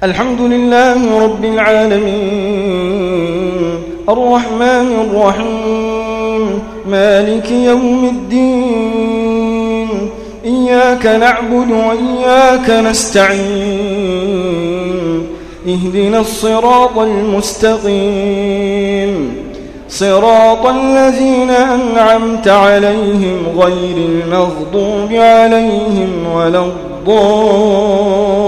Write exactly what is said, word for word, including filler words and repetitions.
الحمد لله رب العالمين الرحمن الرحيم مالك يوم الدين إياك نعبد وإياك نستعين اهدنا الصراط المستقيم صراط الذين أنعمت عليهم غير المغضوب عليهم ولا الضالين